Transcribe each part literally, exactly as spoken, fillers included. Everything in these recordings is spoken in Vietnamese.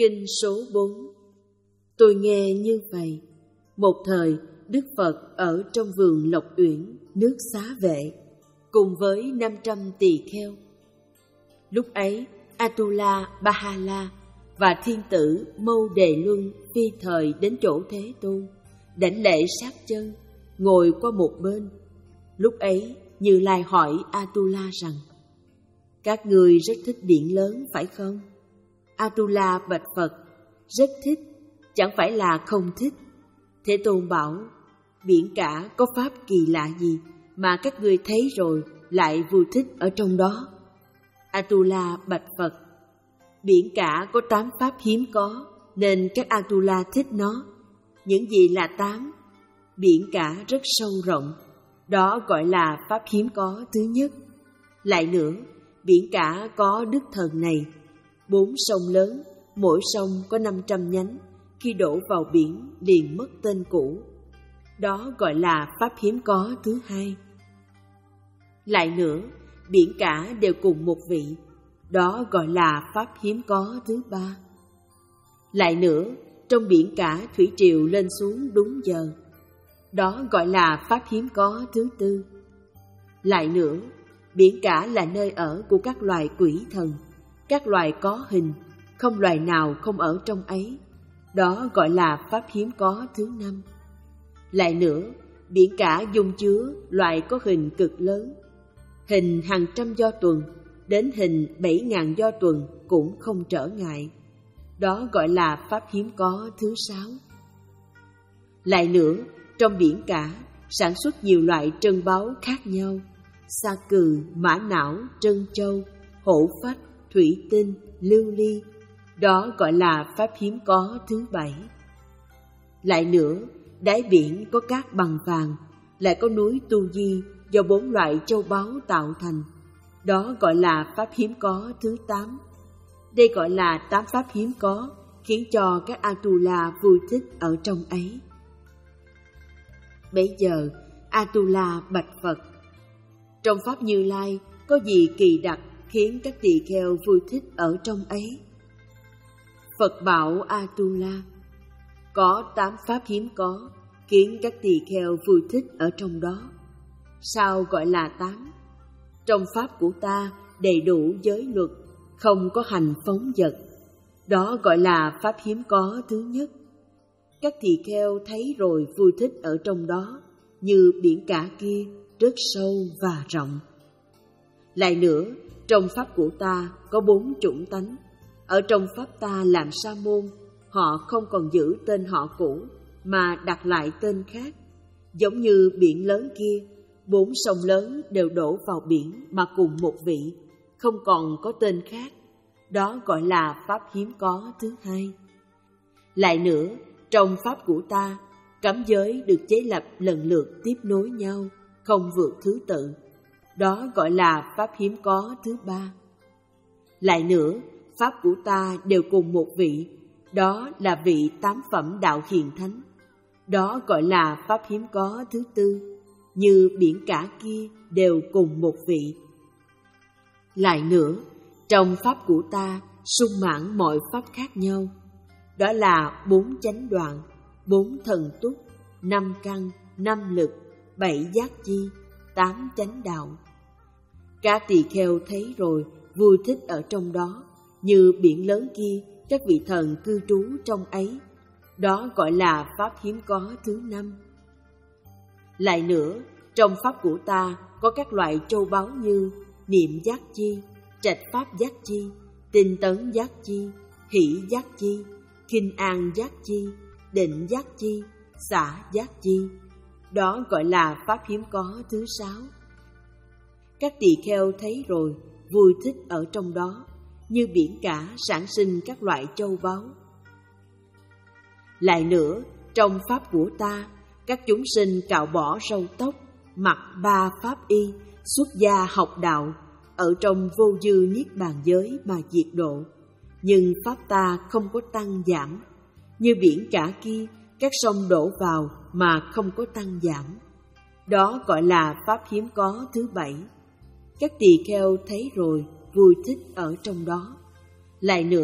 Kinh số bốn. Tôi nghe như vậy. Một thời, Đức Phật ở trong vườn Lộc Uyển, nước Xá Vệ, cùng với năm trăm tỳ kheo. Lúc ấy, Atula Bahala và thiên tử Mâu Đề Luân phi thời đến chỗ Thế Tôn, đảnh lễ sát chân, ngồi qua một bên. Lúc ấy, Như Lai hỏi Atula rằng: các ngươi rất thích biển lớn phải không? Atula bạch Phật: rất thích, chẳng phải là không thích. Thế Tôn bảo: biển cả có pháp kỳ lạ gì mà các ngươi thấy rồi lại vui thích ở trong đó? Atula bạch Phật: biển cả có tám pháp hiếm có, nên các Atula thích nó. Những gì là tám? Biển cả rất sâu rộng, đó gọi là pháp hiếm có thứ nhất. Lại nữa, biển cả có đức thần này: bốn sông lớn, mỗi sông có năm trăm nhánh, khi đổ vào biển liền mất tên cũ. Đó gọi là pháp hiếm có thứ hai. Lại nữa, biển cả đều cùng một vị, đó gọi là pháp hiếm có thứ ba. Lại nữa, trong biển cả thủy triều lên xuống đúng giờ, đó gọi là pháp hiếm có thứ tư. Lại nữa, biển cả là nơi ở của các loài quỷ thần, các loài có hình, không loài nào không ở trong ấy, đó gọi là pháp hiếm có thứ năm. Lại nữa, biển cả dung chứa loài có hình cực lớn, hình hàng trăm do tuần đến hình bảy ngàn do tuần cũng không trở ngại, đó gọi là pháp hiếm có thứ sáu. Lại nữa, trong biển cả sản xuất nhiều loại trân báu khác nhau: sa cừ, mã não, trân châu, hổ phách, thủy tinh, lưu ly, đó gọi là pháp hiếm có thứ bảy. Lại nữa, đáy biển có cát bằng vàng, lại có núi Tu Di do bốn loại châu báu tạo thành, đó gọi là pháp hiếm có thứ tám. Đây gọi là tám pháp hiếm có, khiến cho các Atula vui thích ở trong ấy. Bấy giờ, Atula bạch Phật: trong pháp Như Lai có gì kỳ đặc khiến các tỳ kheo vui thích ở trong ấy? Phật bảo Atula: có tám pháp hiếm có khiến các tỳ kheo vui thích ở trong đó. Sao gọi là tám? Trong pháp của ta đầy đủ giới luật, không có hành phóng dật, đó gọi là pháp hiếm có thứ nhất. Các tỳ kheo thấy rồi vui thích ở trong đó, như biển cả kia rất sâu và rộng. Lại nữa, trong pháp của ta có bốn chủng tánh. Ở trong pháp ta làm sa môn, họ không còn giữ tên họ cũ mà đặt lại tên khác. Giống như biển lớn kia, bốn sông lớn đều đổ vào biển mà cùng một vị, không còn có tên khác, đó gọi là pháp hiếm có thứ hai. Lại nữa, trong pháp của ta, cấm giới được chế lập lần lượt tiếp nối nhau, không vượt thứ tự, đó gọi là pháp hiếm có thứ ba. Lại nữa, pháp của ta đều cùng một vị, đó là vị tám phẩm đạo hiền thánh, đó gọi là pháp hiếm có thứ tư, như biển cả kia đều cùng một vị. Lại nữa, trong pháp của ta sung mãn mọi pháp khác nhau, đó là bốn chánh đoạn, bốn thần túc, năm căn, năm lực, bảy giác chi, tám chánh đạo. Các tỳ kheo thấy rồi vui thích ở trong đó, như biển lớn kia các vị thần cư trú trong ấy, đó gọi là pháp hiếm có thứ năm. Lại nữa, trong pháp của ta có các loại châu báu như niệm giác chi, trạch pháp giác chi, tinh tấn giác chi, hỷ giác chi, khinh an giác chi, định giác chi, xả giác chi, đó gọi là pháp hiếm có thứ sáu. Các tỳ kheo thấy rồi vui thích ở trong đó, như biển cả sản sinh các loại châu báu. Lại nữa, trong pháp của ta, các chúng sinh cạo bỏ râu tóc, mặc ba pháp y, xuất gia học đạo, ở trong vô dư niết bàn giới mà diệt độ. Nhưng pháp ta không có tăng giảm, như biển cả kia, các sông đổ vào mà không có tăng giảm. Đó gọi là pháp hiếm có thứ bảy. Các tỳ kheo thấy rồi vui thích ở trong đó. Lại nữa,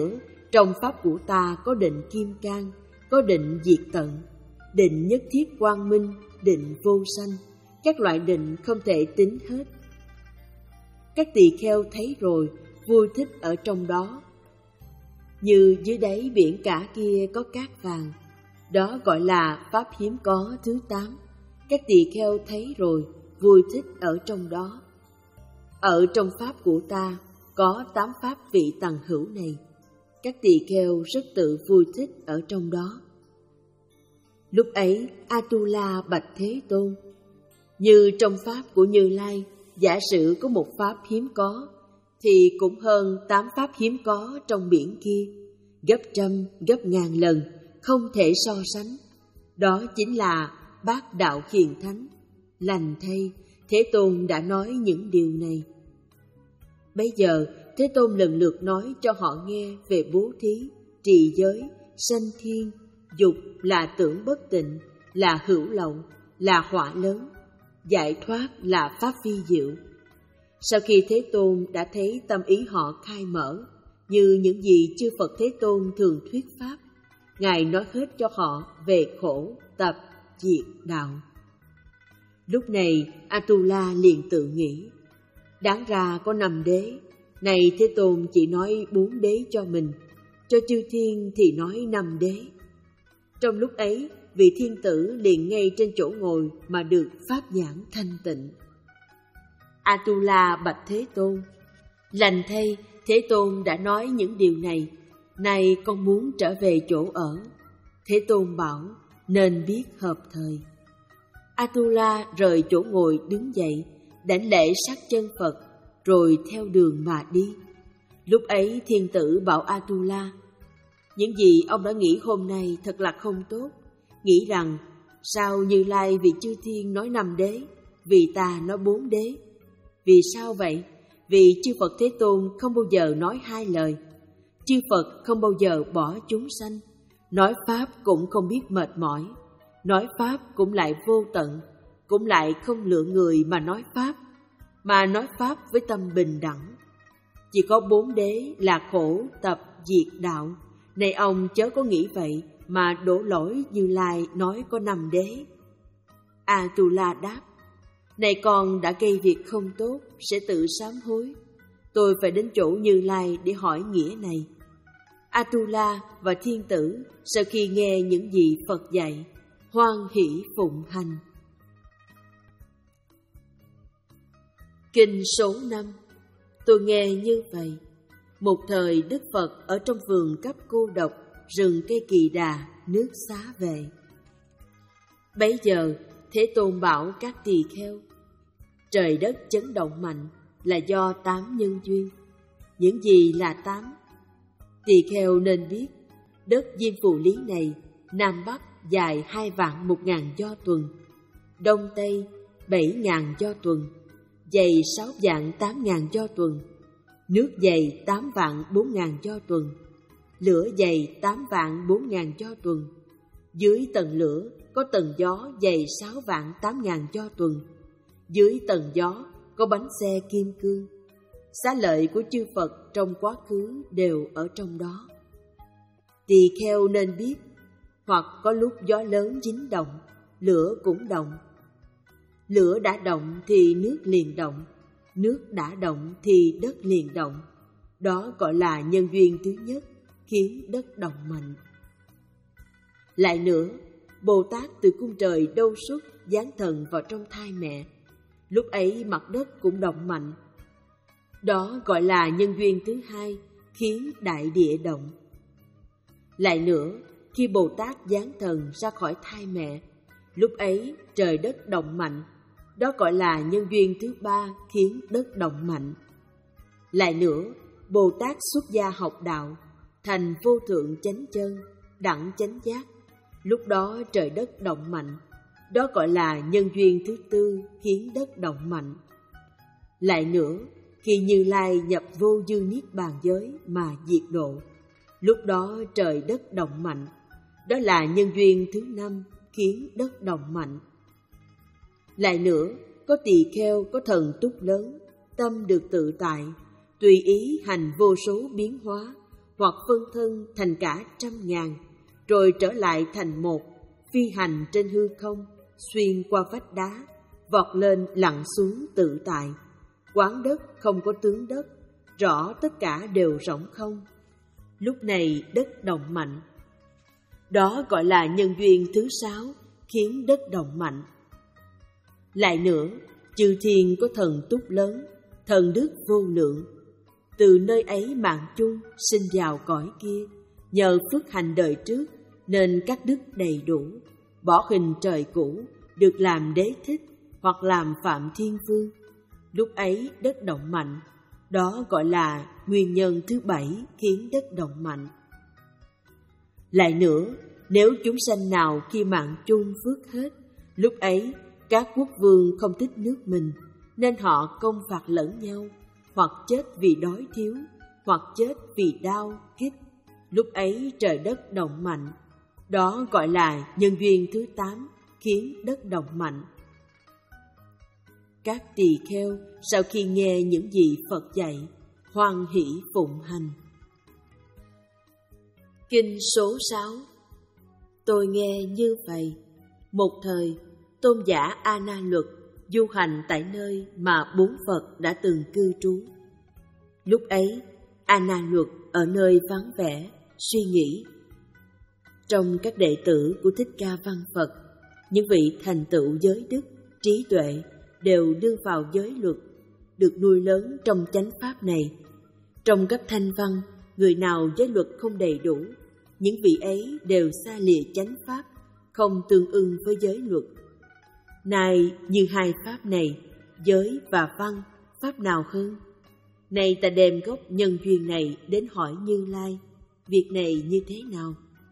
trong pháp của ta có định kim cang, có định diệt tận, định nhất thiết quang minh, định vô sanh, các loại định không thể tính hết. Các tỳ kheo thấy rồi, vui thích ở trong đó. Như dưới đáy biển cả kia có cát vàng, đó gọi là pháp hiếm có thứ tám. Các tỳ kheo thấy rồi, vui thích ở trong đó. Ở trong pháp của ta có tám pháp vị tầng hữu này, các tỳ kheo rất tự vui thích ở trong đó. Lúc ấy Atula bạch Thế Tôn: như trong pháp của Như Lai, giả sử có một pháp hiếm có, thì cũng hơn tám pháp hiếm có trong biển kia, gấp trăm, gấp ngàn lần, không thể so sánh. Đó chính là bát đạo hiền thánh. Lành thay, Thế Tôn đã nói những điều này. Bây giờ Thế Tôn lần lượt nói cho họ nghe về bố thí, trì giới, sanh thiên, dục là tưởng bất tịnh, là hữu lậu, là họa lớn, giải thoát là pháp vi diệu. Sau khi Thế Tôn đã thấy tâm ý họ khai mở, như những gì chư Phật Thế Tôn thường thuyết pháp, Ngài nói hết cho họ về khổ, tập, diệt, đạo. Lúc này Atula liền tự nghĩ: đáng ra có năm đế, này Thế Tôn chỉ nói bốn đế cho mình, cho chư thiên thì nói năm đế. Trong lúc ấy, vị thiên tử liền ngay trên chỗ ngồi mà được pháp nhãn thanh tịnh. Atula bạch Thế Tôn: lành thay, Thế Tôn đã nói những điều này, nay con muốn trở về chỗ ở. Thế Tôn bảo: nên biết hợp thời. Atula rời chỗ ngồi đứng dậy, đảnh lễ sát chân Phật, rồi theo đường mà đi. Lúc ấy thiên tử bảo Atula: những gì ông đã nghĩ hôm nay thật là không tốt. Nghĩ rằng sao Như Lai vì chư thiên nói năm đế, vì ta nói bốn đế. Vì sao vậy? Vì chư Phật Thế Tôn không bao giờ nói hai lời. Chư Phật không bao giờ bỏ chúng sanh. Nói pháp cũng không biết mệt mỏi. Nói pháp cũng lại vô tận, cũng lại không lựa người mà nói pháp, mà nói pháp với tâm bình đẳng. Chỉ có bốn đế là khổ, tập, diệt, đạo. Này ông chớ có nghĩ vậy mà đổ lỗi Như Lai nói có năm đế. Atula đáp: này con đã gây việc không tốt, sẽ tự sám hối. Tôi phải đến chỗ Như Lai để hỏi nghĩa này. Atula và thiên tử sau khi nghe những gì Phật dạy, hoan hỷ phụng hành. Kinh số năm. Tôi nghe như vậy: một thời Đức Phật ở trong vườn cấp cô độc, rừng cây kỳ đà, nước Xá Vệ. Bấy giờ Thế Tôn bảo các tỳ kheo: trời đất chấn động mạnh là do tám nhân duyên. Những gì là tám? Tỳ kheo nên biết, đất Diêm Phù Lý này, Nam Bắc dài hai vạn một ngàn do tuần, Đông Tây bảy ngàn do tuần, dày sáu vạn tám ngàn do tuần, nước dày tám vạn bốn ngàn do tuần, lửa dày tám vạn bốn ngàn do tuần. Dưới tầng lửa có tầng gió dày sáu vạn tám ngàn do tuần. Dưới tầng gió có bánh xe kim cương. Xá lợi của chư Phật trong quá khứ đều ở trong đó. Tỳ kheo nên biết, hoặc có lúc gió lớn dính động, lửa cũng động. Lửa đã động thì nước liền động, nước đã động thì đất liền động. Đó gọi là nhân duyên thứ nhất, khiến đất động mạnh. Lại nữa, Bồ Tát từ cung trời đâu xuất giáng thần vào trong thai mẹ. Lúc ấy mặt đất cũng động mạnh. Đó gọi là nhân duyên thứ hai, khiến đại địa động. Lại nữa, khi Bồ Tát giáng thần ra khỏi thai mẹ, lúc ấy trời đất động mạnh. Đó gọi là nhân duyên thứ ba, khiến đất động mạnh. Lại nữa, Bồ Tát xuất gia học đạo, thành vô thượng chánh chân, đẳng chánh giác. Lúc đó trời đất động mạnh. Đó gọi là nhân duyên thứ tư, khiến đất động mạnh. Lại nữa, khi Như Lai nhập vô dư niết bàn giới mà diệt độ, lúc đó trời đất động mạnh. Đó là nhân duyên thứ năm, khiến đất động mạnh. Lại nữa, có tỳ kheo có thần túc lớn, tâm được tự tại, tùy ý hành vô số biến hóa, hoặc phân thân thành cả trăm ngàn, rồi trở lại thành một, phi hành trên hư không, xuyên qua vách đá, vọt lên lặn xuống tự tại. Quán đất không có tướng đất, rõ tất cả đều rỗng không. Lúc này đất động mạnh. Đó gọi là nhân duyên thứ sáu, khiến đất động mạnh. Lại nữa, chư thiên có thần túc lớn, thần đức vô lượng. Từ nơi ấy mạng chung sinh vào cõi kia, nhờ phước hành đời trước nên các đức đầy đủ, bỏ hình trời cũ, được làm đế thích hoặc làm phạm thiên vương. Lúc ấy đất động mạnh. Đó gọi là nguyên nhân thứ bảy khiến đất động mạnh. Lại nữa, nếu chúng sanh nào khi mạng chung phước hết, lúc ấy các quốc vương không thích nước mình, nên họ công phạt lẫn nhau, hoặc chết vì đói thiếu, hoặc chết vì đau, kích. Lúc ấy trời đất động mạnh. Đó gọi là nhân duyên thứ tám khiến đất động mạnh. Các tỳ kheo sau khi nghe những gì Phật dạy, hoan hỷ phụng hành. Kinh số sáu. Tôi nghe như vậy. Một thời, tôn giả A Na Luật du hành tại nơi mà bốn Phật đã từng cư trú. Lúc ấy, A Na Luật ở nơi vắng vẻ, suy nghĩ. Trong các đệ tử của Thích Ca Văn Phật, những vị thành tựu giới đức, trí tuệ đều đương vào giới luật, được nuôi lớn trong chánh pháp này. Trong các thanh văn, người nào giới luật không đầy đủ, những vị ấy đều xa lìa chánh pháp, không tương ưng với giới luật. Này, như hai pháp này, giới và văn, pháp nào hơn? Này ta đem gốc nhân duyên này đến hỏi Như Lai, việc này như thế nào?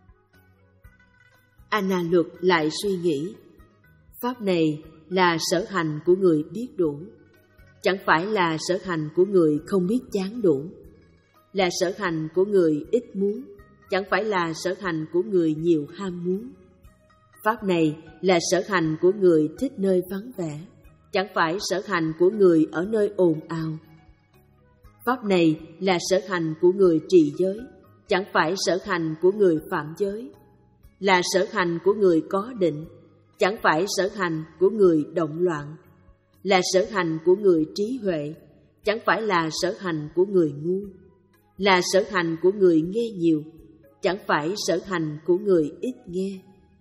A Na Luật lại suy nghĩ, pháp này là sở hành của người biết đủ, chẳng phải là sở hành của người không biết chán đủ, là sở hành của người ít muốn, chẳng phải là sở hành của người nhiều ham muốn. Pháp này là sở hành của người thích nơi vắng vẻ, chẳng phải sở hành của người ở nơi ồn ào. Pháp này là sở hành của người trì giới, chẳng phải sở hành của người phạm giới, là sở hành của người có định, chẳng phải sở hành của người động loạn, là sở hành của người trí huệ, chẳng phải là sở hành của người ngu, là sở hành của người nghe nhiều, chẳng phải sở hành của người ít nghe.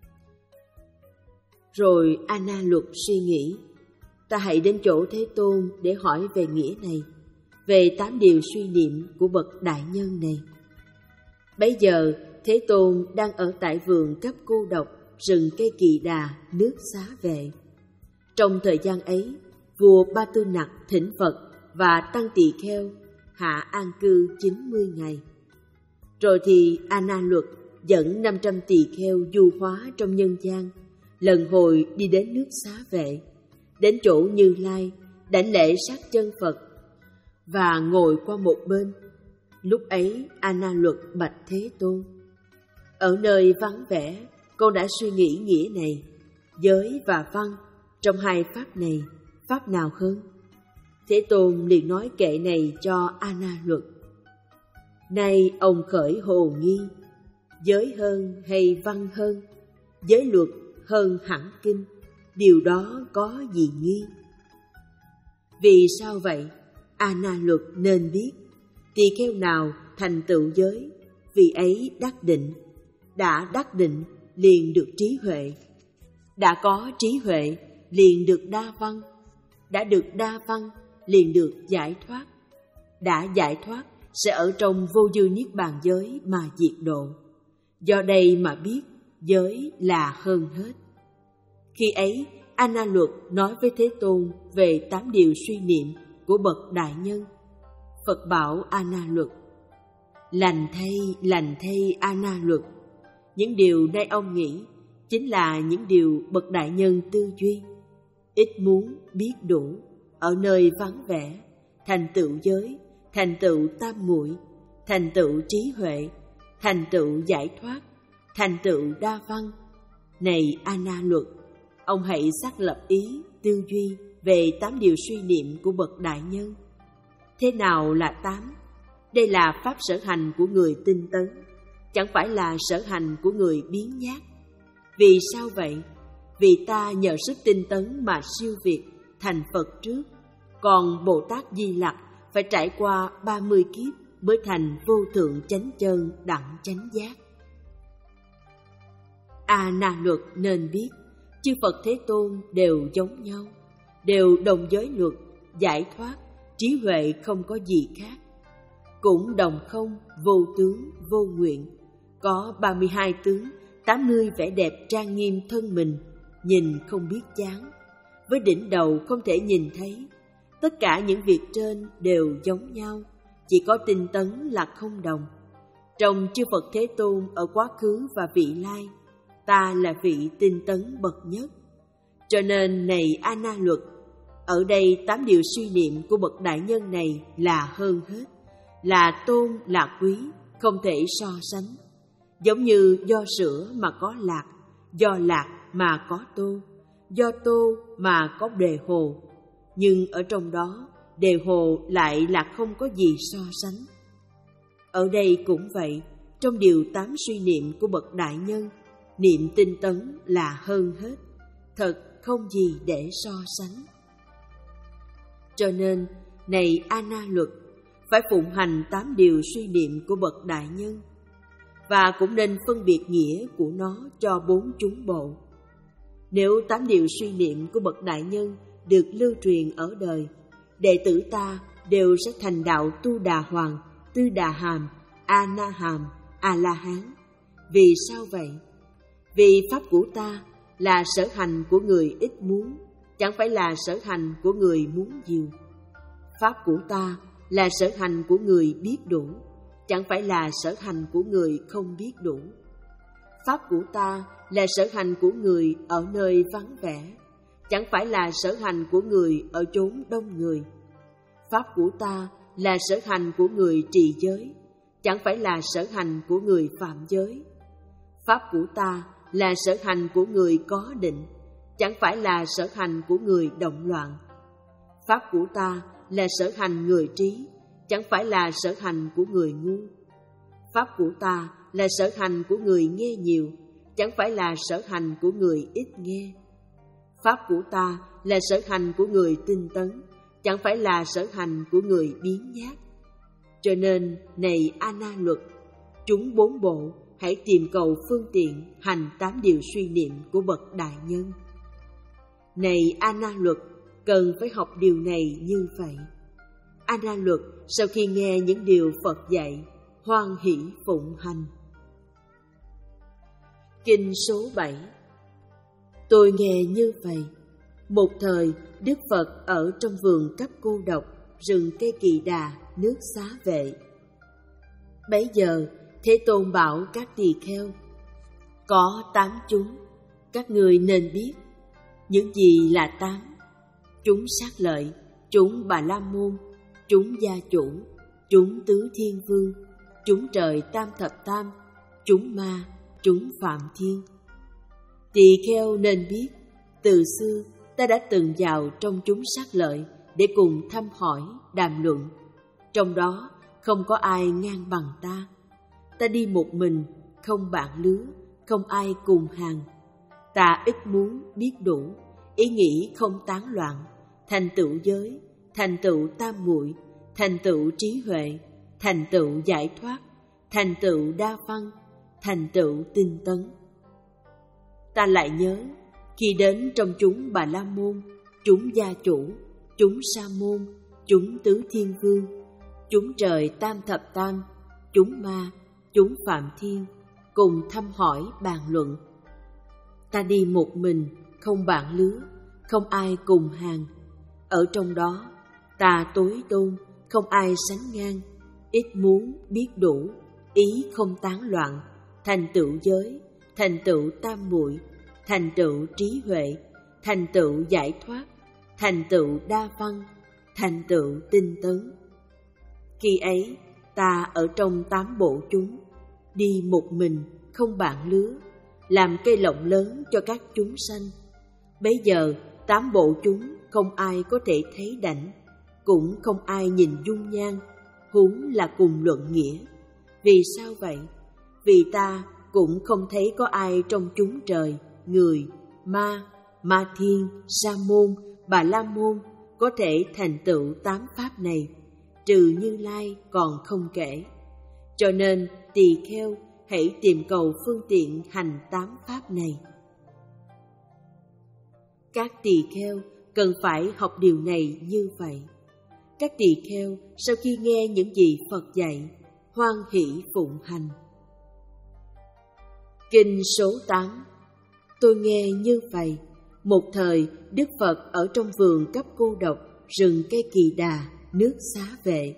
Rồi A Na Luật suy nghĩ, ta hãy đến chỗ Thế Tôn để hỏi về nghĩa này, về tám điều suy niệm của bậc đại nhân này. Bấy giờ Thế Tôn đang ở tại vườn Cấp Cô Độc, rừng cây Kỳ Đà, nước Xá Vệ. Trong thời gian ấy, vua Ba Tư Nặc thỉnh Phật và tăng tỳ kheo hạ an cư chín mươi ngày. Rồi thì A Na Luật dẫn năm trăm tỳ kheo du hóa trong nhân gian, lần hồi đi đến nước Xá Vệ, đến chỗ Như Lai, đảnh lễ sát chân Phật và ngồi qua một bên. Lúc ấy A Na Luật bạch Thế Tôn, ở nơi vắng vẻ, con đã suy nghĩ nghĩa này, giới và văn, trong hai pháp này, pháp nào hơn? Thế Tôn liền nói kệ này cho A Na Luật. Nay ông khởi hồ nghi, giới hơn hay văn hơn? Giới luật hơn hẳn kinh, điều đó có gì nghi? Vì sao vậy? A Na Luật nên biết, tỳ kheo nào thành tựu giới, vì ấy đắc định, đã đắc định liền được trí huệ, đã có trí huệ liền được đa văn, đã được đa văn liền được giải thoát, đã giải thoát sẽ ở trong vô dư niết bàn giới mà diệt độ. Do đây mà biết giới là hơn hết. Khi ấy A Na Luật nói với Thế Tôn về tám điều suy niệm của bậc đại nhân. Phật bảo A Na Luật, lành thay, lành thay A Na Luật, những điều nay ông nghĩ chính là những điều bậc đại nhân tư duy. Ít muốn biết đủ, ở nơi vắng vẻ, thành tựu giới, thành tựu tam muội, thành tựu trí huệ, thành tựu giải thoát, thành tựu đa văn. Này A Na Luật, ông hãy xác lập ý, tư duy về tám điều suy niệm của bậc đại nhân. Thế nào là tám? Đây là pháp sở hành của người tinh tấn, chẳng phải là sở hành của người biếng nhác. Vì sao vậy? Vì ta nhờ sức tinh tấn mà siêu việt thành Phật trước, còn Bồ Tát Di Lặc phải trải qua ba mươi kiếp mới thành vô thượng chánh chân đẳng chánh giác. A Na Luật nên biết, chư Phật Thế Tôn đều giống nhau, đều đồng giới luật, giải thoát, trí huệ không có gì khác. Cũng đồng không, vô tướng, vô nguyện, có ba mươi hai tướng, tám mươi vẻ đẹp trang nghiêm thân mình, nhìn không biết chán, với đỉnh đầu không thể nhìn thấy. Tất cả những việc trên đều giống nhau, chỉ có tinh tấn là không đồng. Trong chư Phật Thế Tôn ở quá khứ và vị lai, ta là vị tinh tấn bậc nhất. Cho nên này A Na Luật, ở đây tám điều suy niệm của bậc đại nhân này là hơn hết, là tôn, là quý, không thể so sánh. Giống như do sữa mà có lạc, do lạc mà có tô, do tô mà có đề hồ, nhưng ở trong đó đề hồ lại là không có gì so sánh. Ở đây cũng vậy, trong điều tám suy niệm của bậc đại nhân, niệm tinh tấn là hơn hết, thật không gì để so sánh. Cho nên, này A Na Luật, phải phụng hành tám điều suy niệm của bậc đại nhân, và cũng nên phân biệt nghĩa của nó cho bốn chúng bộ. Nếu tám điều suy niệm của bậc đại nhân được lưu truyền ở đời, đệ tử ta đều sẽ thành đạo Tu Đà Hoàng, Tư Đà Hàm, A Na Hàm, A La Hán. Vì sao vậy? Vì pháp của ta là sở hành của người ít muốn, chẳng phải là sở hành của người muốn nhiều. Pháp của ta là sở hành của người biết đủ, chẳng phải là sở hành của người không biết đủ. Pháp của ta là sở hành của người ở nơi vắng vẻ, chẳng phải là sở hành của người ở chốn đông người. Pháp của ta là sở hành của người trì giới, chẳng phải là sở hành của người phạm giới. Pháp của ta là sở hành của người có định, chẳng phải là sở hành của người động loạn. Pháp của ta là sở hành người trí, chẳng phải là sở hành của người ngu. Pháp của ta là sở hành của người nghe nhiều, chẳng phải là sở hành của người ít nghe. Pháp của ta là sở hành của người tinh tấn, chẳng phải là sở hành của người biếng nhác. Cho nên, này A Na Luật, chúng bốn bộ hãy tìm cầu phương tiện hành tám điều suy niệm của bậc đại nhân. Này A Na Luật, cần phải học điều này như vậy. A Na Luật sau khi nghe những điều Phật dạy, hoan hỷ phụng hành. Kinh số bảy. Tôi nghe như vậy. Một thời, Đức Phật ở trong vườn cấp cô độc, rừng cây kỳ đà, nước Xá Vệ. Bấy giờ, Thế Tôn bảo các tỳ kheo: có tám chúng, các người nên biết. Những gì là tám? Chúng sát lợi, chúng Bà La Môn, chúng Gia Chủ, chúng Tứ Thiên Vương, chúng trời Tam Thập Tam, chúng ma, chúng Phạm Thiên. Tỳ kheo nên biết, từ xưa ta đã từng vào trong chúng sát lợi để cùng thăm hỏi, đàm luận. Trong đó không có ai ngang bằng ta. Ta đi một mình, không bạn lứa, không ai cùng hàng. Ta ít muốn biết đủ, ý nghĩ không tán loạn, thành tựu giới, thành tựu tam muội, thành tựu trí huệ, thành tựu giải thoát, thành tựu đa văn, thành tựu tinh tấn. Ta lại nhớ, khi đến trong chúng Bà La Môn, chúng Gia Chủ, chúng Sa Môn, chúng Tứ Thiên Vương, chúng trời Tam Thập Tam, chúng ma, chúng Phạm Thiên, cùng thăm hỏi bàn luận. Ta đi một mình, không bạn lứa, không ai cùng hàng. Ở trong đó, ta tối tôn, không ai sánh ngang, ít muốn biết đủ, ý không tán loạn, thành tựu giới, thành tựu tam muội, thành tựu trí huệ, thành tựu giải thoát, thành tựu đa văn, thành tựu tinh tấn. Khi ấy, ta ở trong tám bộ chúng, đi một mình, không bạn lứa, làm cây lộng lớn cho các chúng sanh. Bấy giờ, tám bộ chúng không ai có thể thấy đảnh, cũng không ai nhìn dung nhan, huống là cùng luận nghĩa. Vì sao vậy? Vì ta cũng không thấy có ai trong chúng trời, người, ma, ma thiên, sa môn, bà la môn có thể thành tựu tám pháp này, trừ Như Lai còn không kể. Cho nên tỳ kheo hãy tìm cầu phương tiện hành tám pháp này. Các tỳ kheo cần phải học điều này như vậy. Các tỳ kheo sau khi nghe những gì Phật dạy, hoan hỷ phụng hành. Kinh số tám. Tôi nghe như vậy. Một thời, Đức Phật ở trong vườn Cấp Cô Độc, rừng cây Kỳ Đà, nước Xá Vệ.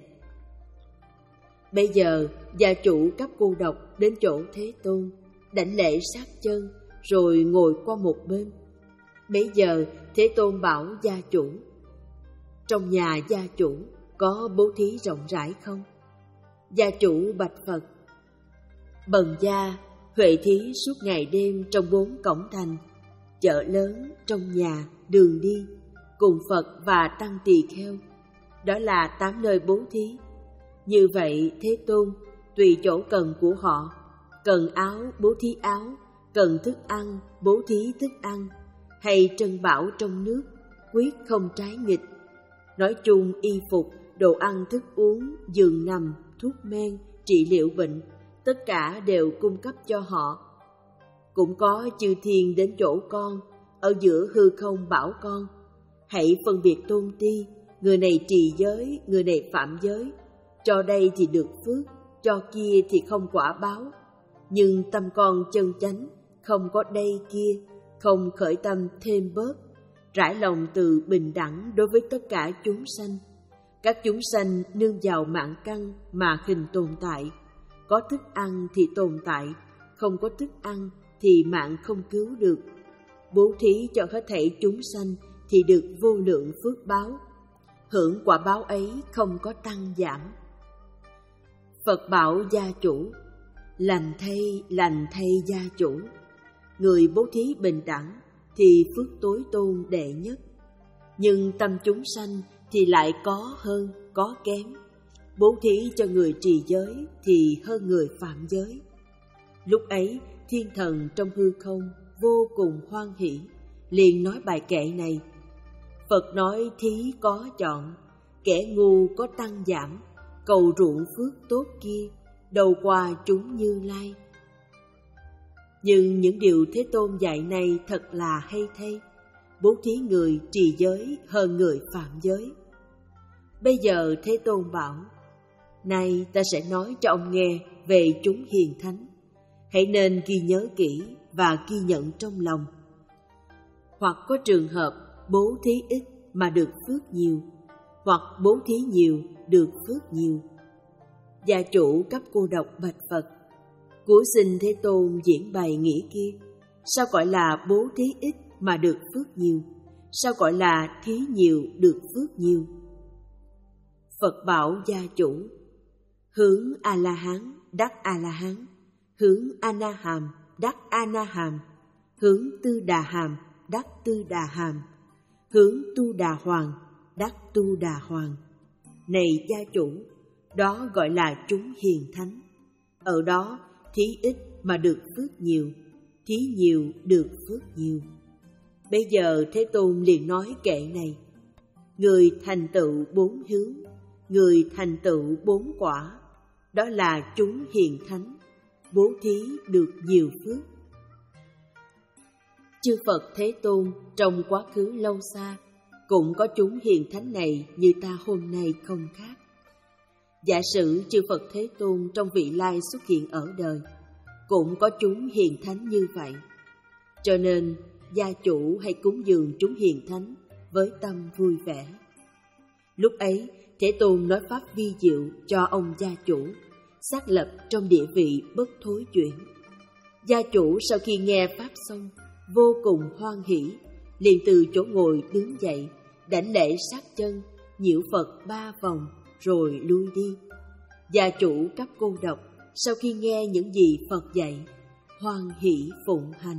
Bây giờ, gia chủ Cấp Cô Độc đến chỗ Thế Tôn, đảnh lễ sát chân, rồi ngồi qua một bên. Bây giờ, Thế Tôn bảo gia chủ: trong nhà gia chủ có bố thí rộng rãi không? Gia chủ bạch Phật: bần gia huệ thí suốt ngày đêm trong bốn cổng thành, chợ lớn, trong nhà, đường đi, cùng Phật và tăng tỳ kheo. Đó là tám nơi bố thí. Như vậy, Thế Tôn, tùy chỗ cần của họ, cần áo bố thí áo, cần thức ăn bố thí thức ăn, hay trân bảo trong nước, quyết không trái nghịch. Nói chung y phục, đồ ăn thức uống, giường nằm, thuốc men, trị liệu bệnh, tất cả đều cung cấp cho họ. Cũng có chư thiên đến chỗ con, ở giữa hư không bảo con: hãy phân biệt tôn ti, người này trì giới, người này phạm giới. Cho đây thì được phước, cho kia thì không quả báo. Nhưng tâm con chân chánh, không có đây kia, không khởi tâm thêm bớt, rải lòng từ bình đẳng đối với tất cả chúng sanh. Các chúng sanh nương vào mạng căn mà hình tồn tại. Có thức ăn thì tồn tại, không có thức ăn thì mạng không cứu được. Bố thí cho hết thảy chúng sanh thì được vô lượng phước báo. Hưởng quả báo ấy không có tăng giảm. Phật bảo gia chủ: lành thay, lành thay gia chủ. Người bố thí bình đẳng thì phước tối tôn đệ nhất. Nhưng tâm chúng sanh thì lại có hơn, có kém. Bố thí cho người trì giới thì hơn người phạm giới. Lúc ấy, thiên thần trong hư không vô cùng hoan hỷ, liền nói bài kệ này: Phật nói thí có chọn, kẻ ngu có tăng giảm, cầu ruộng phước tốt kia, đầu qua chúng Như Lai. Nhưng những điều Thế Tôn dạy này thật là hay thay. Bố thí người trì giới hơn người phạm giới. Bây giờ Thế Tôn bảo: nay ta sẽ nói cho ông nghe về chúng hiền thánh. Hãy nên ghi nhớ kỹ và ghi nhận trong lòng. Hoặc có trường hợp bố thí ít mà được phước nhiều, hoặc bố thí nhiều được phước nhiều. Gia chủ Cấp Cô Độc bạch Phật: cuối xin Thế Tôn diễn bày nghĩa kia. Sao gọi là bố thí ít mà được phước nhiều? Sao gọi là thí nhiều được phước nhiều? Phật bảo gia chủ: hướng A-la-hán đắc A-la-hán, hướng A-na-hàm đắc A-na-hàm, hướng Tư Đà Hàm đắc Tư Đà Hàm, hướng Tu Đà Hoàng đắc Tu Đà Hoàng. Này gia chủ, đó gọi là chúng hiền thánh. Ở đó thí ít mà được phước nhiều, thí nhiều được phước nhiều. Bây giờ Thế Tôn liền nói kệ này: người thành tựu bốn hướng, người thành tựu bốn quả, đó là chúng hiền thánh, bố thí được nhiều phước. Chư Phật Thế Tôn trong quá khứ lâu xa cũng có chúng hiền thánh này như ta hôm nay không khác. Giả sử chư Phật Thế Tôn trong vị lai xuất hiện ở đời, cũng có chúng hiền thánh như vậy. Cho nên gia chủ hãy cúng dường chúng hiền thánh với tâm vui vẻ. Lúc ấy Thế Tôn nói pháp vi diệu cho ông gia chủ, xác lập trong địa vị bất thối chuyển. Gia chủ sau khi nghe pháp xong vô cùng hoan hỷ, liền từ chỗ ngồi đứng dậy, đảnh lễ sát chân, nhiễu Phật ba vòng rồi lui đi. Gia chủ Cấp Cô Độc sau khi nghe những gì Phật dạy, hoan hỷ phụng hành.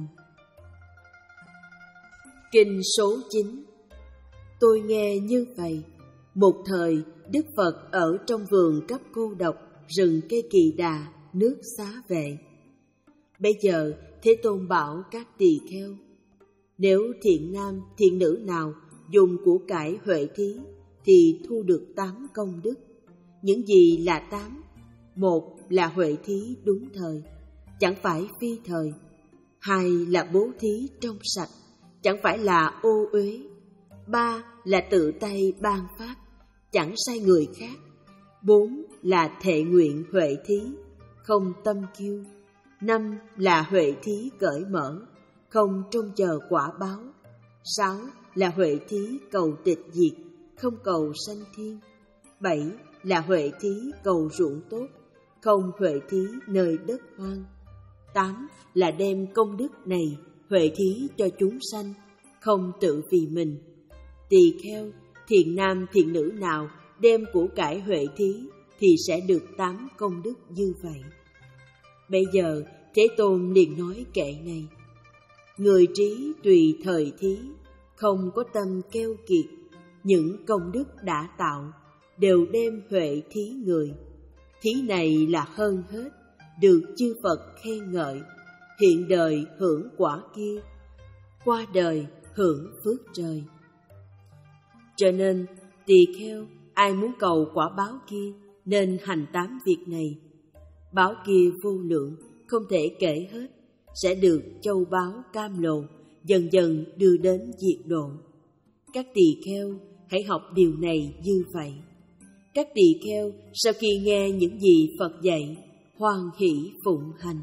Kinh số chín. Tôi nghe như vậy. Một thời, Đức Phật ở trong vườn cấp cô độc, rừng cây kỳ đà, nước xá vệ. Bây giờ Thế Tôn bảo các tỳ kheo, nếu thiện nam, thiện nữ nào dùng của cải huệ thí thì thu được tám công đức. Những gì là tám? Một là huệ thí đúng thời, chẳng phải phi thời. Hai là bố thí trong sạch, chẳng phải là ô uế. Ba là tự tay ban phát, chẳng sai người khác. Bốn là thệ nguyện huệ thí, không tâm kiêu. Năm là huệ thí cởi mở, không trông chờ quả báo. Sáu là huệ thí cầu tịch diệt, không cầu sanh thiên. Bảy là huệ thí cầu ruộng tốt, không huệ thí nơi đất hoang. Tám là đem công đức này huệ thí cho chúng sanh, không tự vì mình. Tỳ kheo, thiện nam thiện nữ nào đem của cải huệ thí thì sẽ được tám công đức như vậy. Bây giờ Thế Tôn liền nói kệ này: người trí tùy thời thí, không có tâm keo kiệt, những công đức đã tạo đều đem huệ thí người. Thí này là hơn hết, được chư Phật khen ngợi. Hiện đời hưởng quả kia, qua đời hưởng phước trời. Cho nên tỳ kheo, ai muốn cầu quả báo kia nên hành tám việc này. Báo kia vô lượng, không thể kể hết, sẽ được châu báu cam lồ, dần dần đưa đến diệt độ. Các tỳ kheo hãy học điều này như vậy. Các tỳ kheo sau khi nghe những gì Phật dạy, hoan hỷ phụng hành.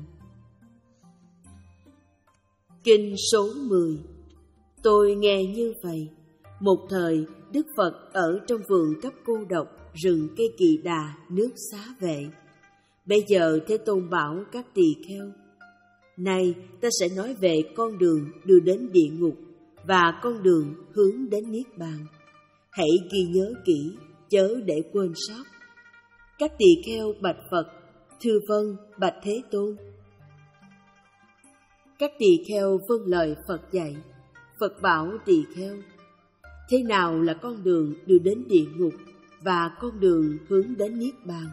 Kinh số mười. Tôi nghe như vậy. Một thời Đức Phật ở trong vườn cấp cô độc, rừng cây kỳ đà, nước xá vệ. Bây giờ Thế Tôn bảo các tỳ kheo: nay ta sẽ nói về con đường đưa đến địa ngục và con đường hướng đến Niết Bàn. Hãy ghi nhớ kỹ, chớ để quên sót. Các tỳ kheo bạch Phật: thưa vâng, bạch Thế Tôn. Các tỳ kheo vâng lời Phật dạy. Phật bảo tỳ kheo: thế nào là con đường đưa đến địa ngục và con đường hướng đến Niết Bàn?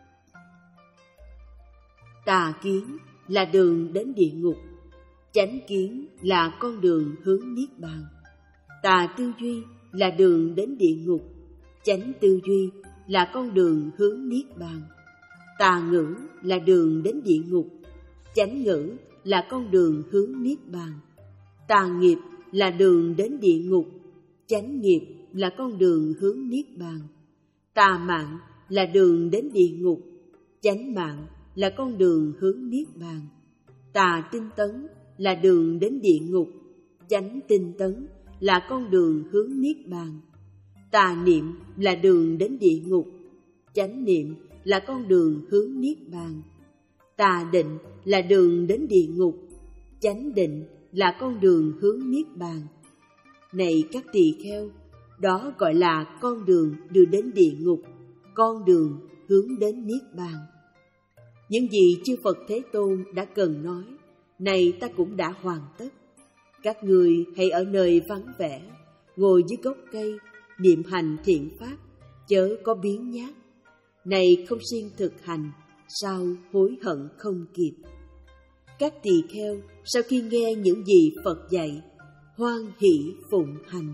Tà kiến là đường đến địa ngục, chánh kiến là con đường hướng Niết Bàn. Tà tư duy là đường đến địa ngục, chánh tư duy là con đường hướng Niết Bàn. Tà ngữ là đường đến địa ngục, chánh ngữ là con đường hướng Niết Bàn. Tà nghiệp là đường đến địa ngục, chánh nghiệp là con đường hướng Niết Bàn. Tà mạng là đường đến địa ngục, chánh mạng là con đường hướng Niết Bàn. Tà tinh tấn là đường đến địa ngục, chánh tinh tấn là con đường hướng Niết Bàn. Tà niệm là đường đến địa ngục, chánh niệm là con đường hướng Niết Bàn. Tà định là đường đến địa ngục, chánh định là con đường hướng Niết Bàn. Này các tỳ kheo, đó gọi là con đường đưa đến địa ngục, con đường hướng đến Niết Bàn. Những gì chư Phật Thế Tôn đã cần nói, này ta cũng đã hoàn tất. Các ngươi hãy ở nơi vắng vẻ, ngồi dưới gốc cây, niệm hành thiện pháp, chớ có biếng nhác. Này không siêng thực hành, sao hối hận không kịp. Các tỳ kheo sau khi nghe những gì Phật dạy, hoan hỷ phụng hành.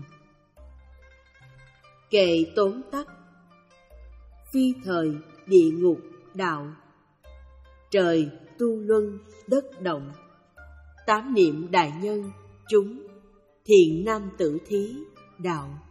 Kệ tóm tắt. Phi thời địa ngục đạo, trời tu luân đất động. Tám niệm đại nhân chúng, thiện nam tử thí đạo.